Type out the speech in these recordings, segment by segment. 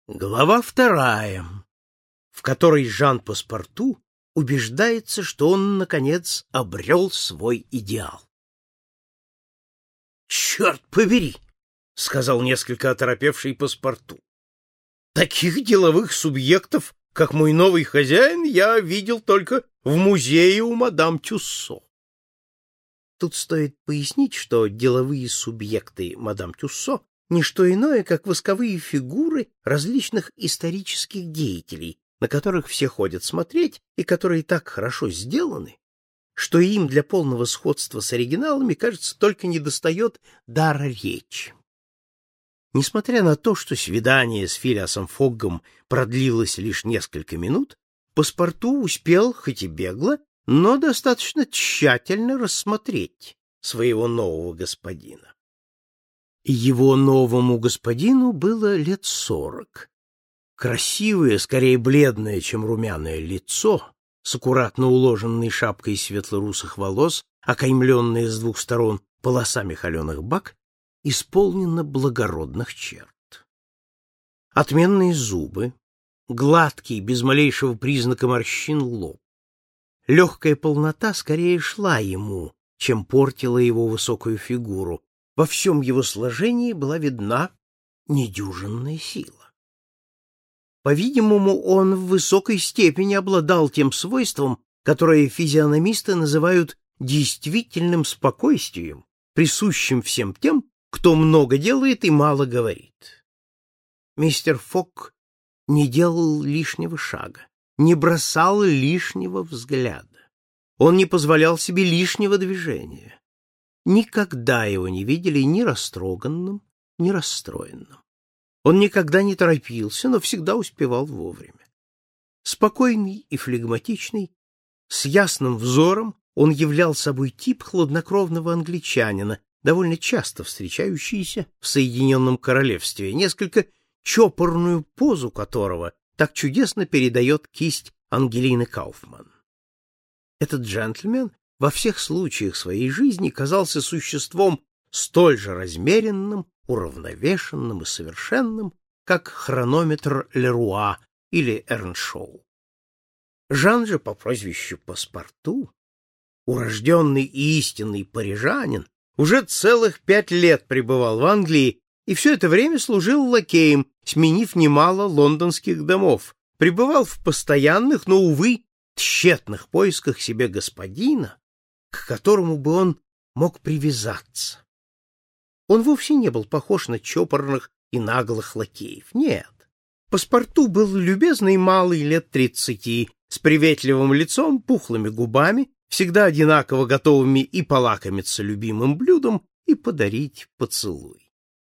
Глава вторая, в которой Жан Паспарту убеждается, что он, наконец, обрел свой идеал. «Черт побери!» — сказал несколько оторопевший Паспарту. «Таких деловых субъектов, как мой новый хозяин, я видел только в музее у мадам Тюссо». Тут стоит пояснить, что деловые субъекты мадам Тюссо не что иное, как восковые фигуры различных исторических деятелей, на которых все ходят смотреть и которые так хорошо сделаны, что им для полного сходства с оригиналами, кажется, только недостает дара речи. Несмотря на то, что свидание с Филиасом Фоггом продлилось лишь несколько минут, Паспарту успел, хоть и бегло, но достаточно тщательно рассмотреть своего нового господина. Его новому господину было лет 40. Красивое, скорее бледное, чем румяное лицо, с аккуратно уложенной шапкой светло-русых волос, окаймленное с двух сторон полосами холеных бак, исполнено благородных черт. Отменные зубы, гладкий, без малейшего признака морщин лоб. Легкая полнота скорее шла ему, чем портила его высокую фигуру. Во всем его сложении была видна недюжинная сила. По-видимому, он в высокой степени обладал тем свойством, которое физиономисты называют действительным спокойствием, присущим всем тем, кто много делает и мало говорит. Мистер Фогг не делал лишнего шага, не бросал лишнего взгляда. Он не позволял себе лишнего движения. Никогда его не видели ни растроганным, ни расстроенным. Он никогда не торопился, но всегда успевал вовремя. Спокойный и флегматичный, с ясным взором, он являл собой тип хладнокровного англичанина, довольно часто встречающийся в Соединенном Королевстве, несколько чопорную позу которого так чудесно передает кисть Ангелины Кауфман. Этот джентльмен во всех случаях своей жизни казался существом столь же размеренным, уравновешенным и совершенным, как хронометр Леруа или Эрншоу. Жан же по прозвищу Паспарту, урожденный и истинный парижанин, уже целых 5 лет пребывал в Англии и все это время служил лакеем, сменив немало лондонских домов, пребывал в постоянных, но, увы, тщетных поисках себе господина, к которому бы он мог привязаться. Он вовсе не был похож на чопорных и наглых лакеев. Нет. Паспарту был любезный малый лет 30, с приветливым лицом, пухлыми губами, всегда одинаково готовыми и полакомиться любимым блюдом, и подарить поцелуй.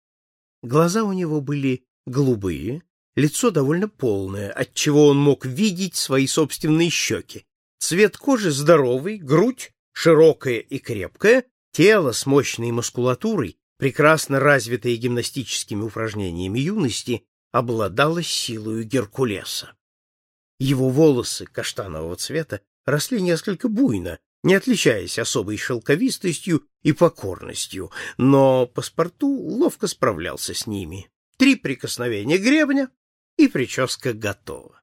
Глаза у него были голубые, лицо довольно полное, отчего он мог видеть свои собственные щеки. Цвет кожи здоровый, грудь широкая и крепкая, тело с мощной мускулатурой, прекрасно развитое гимнастическими упражнениями юности, обладало силою Геркулеса. Его волосы каштанового цвета росли несколько буйно, не отличаясь особой шелковистостью и покорностью, но Паспарту ловко справлялся с ними. 3 прикосновения гребня, и прическа готова.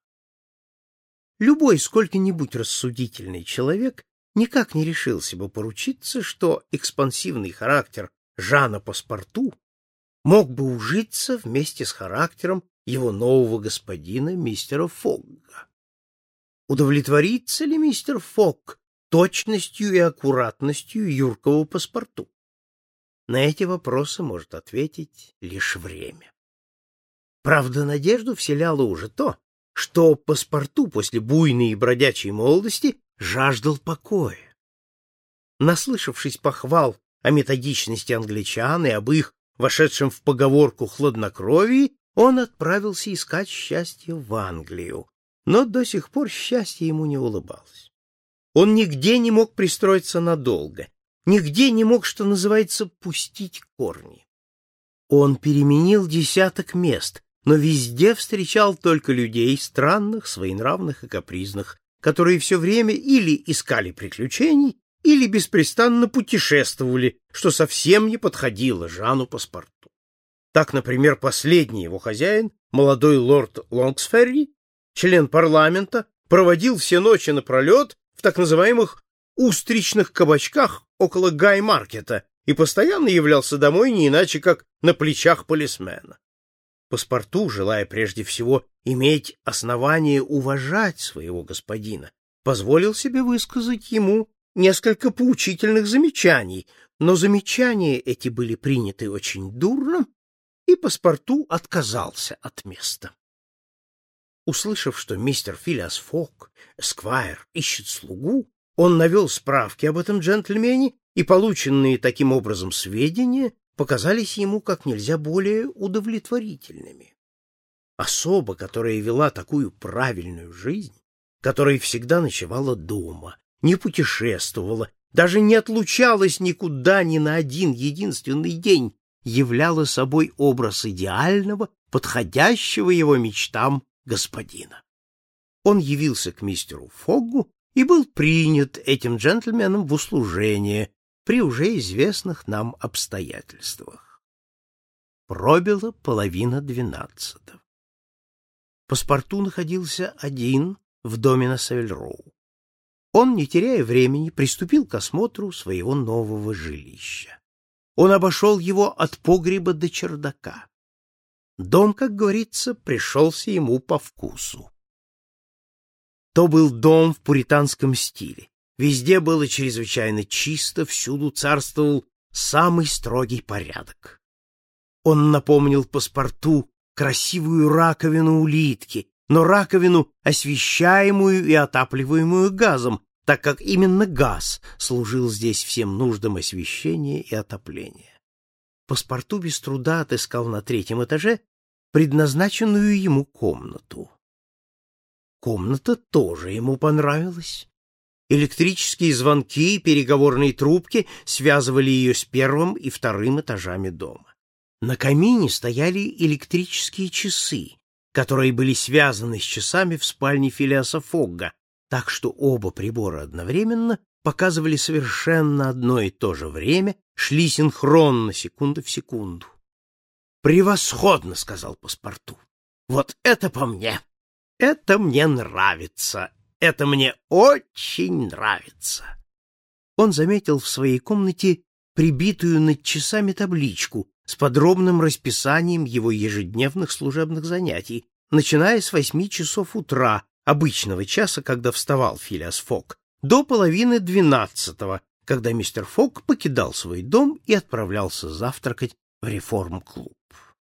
Любой сколько-нибудь рассудительный человек никак не решился бы поручиться, что экспансивный характер Жана Паспарту мог бы ужиться вместе с характером его нового господина, мистера Фогга. Удовлетворится ли мистер Фогг точностью и аккуратностью юркого Паспарту? На эти вопросы может ответить лишь время. Правда, надежду вселяло уже то, что Паспарту после буйной и бродячей молодости жаждал покоя. Наслышавшись похвал о методичности англичан и об их, вошедшем в поговорку, хладнокровии, он отправился искать счастье в Англию, но до сих пор счастье ему не улыбалось. Он нигде не мог пристроиться надолго, нигде не мог, что называется, пустить корни. Он переменил десяток мест, но везде встречал только людей странных, своенравных и капризных, которые все время или искали приключений, или беспрестанно путешествовали, что совсем не подходило Жану Паспарту. Так, например, последний его хозяин, молодой лорд Лонгсферри, член парламента, проводил все ночи напролет в так называемых устричных кабачках около Гай-маркета и постоянно являлся домой не иначе, как на плечах полисмена. Паспарту, желая прежде всего иметь основание уважать своего господина, позволил себе высказать ему несколько поучительных замечаний, но замечания эти были приняты очень дурно, и паспарту отказался от места. Услышав, что мистер Филиас Фогг, эсквайр, ищет слугу, он навел справки об этом джентльмене, и полученные таким образом сведения показались ему как нельзя более удовлетворительными. Особа, которая вела такую правильную жизнь, которая всегда ночевала дома, не путешествовала, даже не отлучалась никуда ни на один единственный день, являла собой образ идеального, подходящего его мечтам господина. Он явился к мистеру Фоггу и был принят этим джентльменом в услужение при уже известных нам обстоятельствах. Пробило 11:30. Паспарту находился один в доме на Севиль-Роу. Он, не теряя времени, приступил к осмотру своего нового жилища. Он обошел его от погреба до чердака. Дом, как говорится, пришелся ему по вкусу. То был дом в пуританском стиле. Везде было чрезвычайно чисто, всюду царствовал самый строгий порядок. Он напомнил паспарту красивую раковину улитки, но раковину, освещаемую и отапливаемую газом, так как именно газ служил здесь всем нуждам освещения и отопления. Паспарту без труда отыскал на 3-м этаже предназначенную ему комнату. Комната тоже ему понравилась. Электрические звонки и переговорные трубки связывали ее с 1-м и 2-м этажами дома. На камине стояли электрические часы, которые были связаны с часами в спальне Филиаса Фогга, так что оба прибора одновременно показывали совершенно одно и то же время, шли синхронно, секунда в секунду. «Превосходно!» — сказал паспарту. «Вот это по мне! Это мне нравится! Это мне очень нравится!» Он заметил в своей комнате прибитую над часами табличку с подробным расписанием его ежедневных служебных занятий, начиная с 8 часов утра, обычного часа, когда вставал Филиас Фогг, до 11:30, когда мистер Фогг покидал свой дом и отправлялся завтракать в реформ-клуб.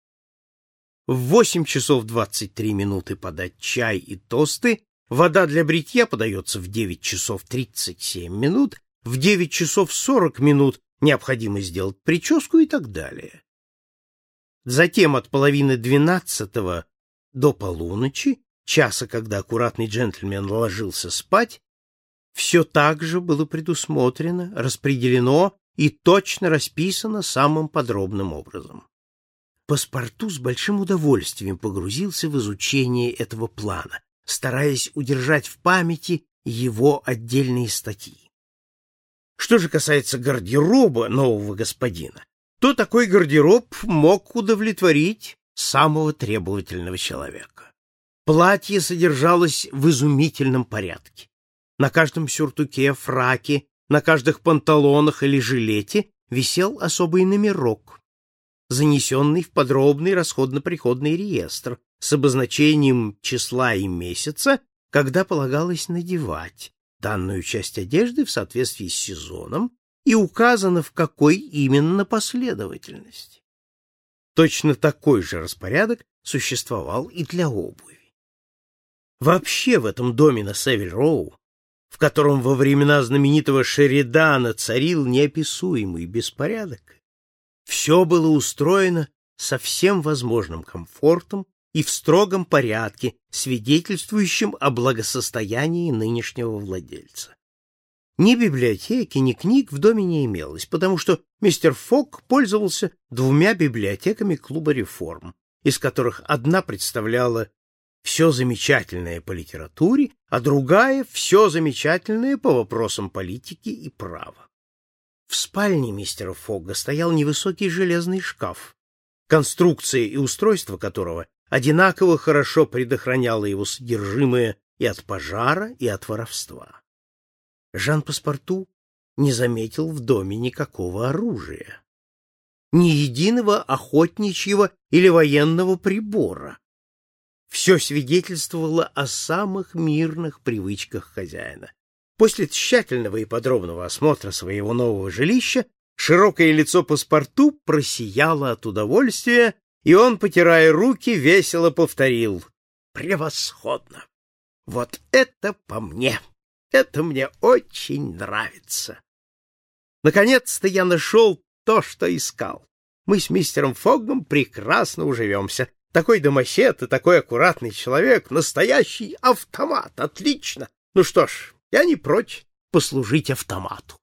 В 8 часов 23 минуты подать чай и тосты, вода для бритья подается в 9 часов 37 минут, в 9 часов 40 минут необходимо сделать прическу и так далее. Затем от 11:30 до полуночи, часа, когда аккуратный джентльмен ложился спать, все так же было предусмотрено, распределено и точно расписано самым подробным образом. Паспарту с большим удовольствием погрузился в изучение этого плана, стараясь удержать в памяти его отдельные статьи. Что же касается гардероба нового господина, то такой гардероб мог удовлетворить самого требовательного человека. Платье содержалось в изумительном порядке. На каждом сюртуке, фраке, на каждых панталонах или жилете висел особый номерок, занесенный в подробный расходно-приходный реестр с обозначением числа и месяца, когда полагалось надевать данную часть одежды в соответствии с сезоном, и указано, в какой именно последовательности. Точно такой же распорядок существовал и для обуви. Вообще в этом доме на Севиль-Роу, в котором во времена знаменитого Шеридана царил неописуемый беспорядок, все было устроено со всем возможным комфортом и в строгом порядке, свидетельствующем о благосостоянии нынешнего владельца. Ни библиотеки, ни книг в доме не имелось, потому что мистер Фогг пользовался 2 библиотеками клуба «Реформ», из которых одна представляла все замечательное по литературе, а другая — все замечательное по вопросам политики и права. В спальне мистера Фогга стоял невысокий железный шкаф, конструкция и устройство которого одинаково хорошо предохраняло его содержимое и от пожара, и от воровства. Жан-Паспарту не заметил в доме никакого оружия, ни единого охотничьего или военного прибора. Все свидетельствовало о самых мирных привычках хозяина. После тщательного и подробного осмотра своего нового жилища широкое лицо Паспарту просияло от удовольствия, и он, потирая руки, весело повторил: «Превосходно! Вот это по мне! Это мне очень нравится! Наконец-то я нашел то, что искал. Мы с мистером Фоггом прекрасно уживемся. Такой домосед и такой аккуратный человек — настоящий автомат. Отлично! Ну что ж, я не прочь послужить автомату».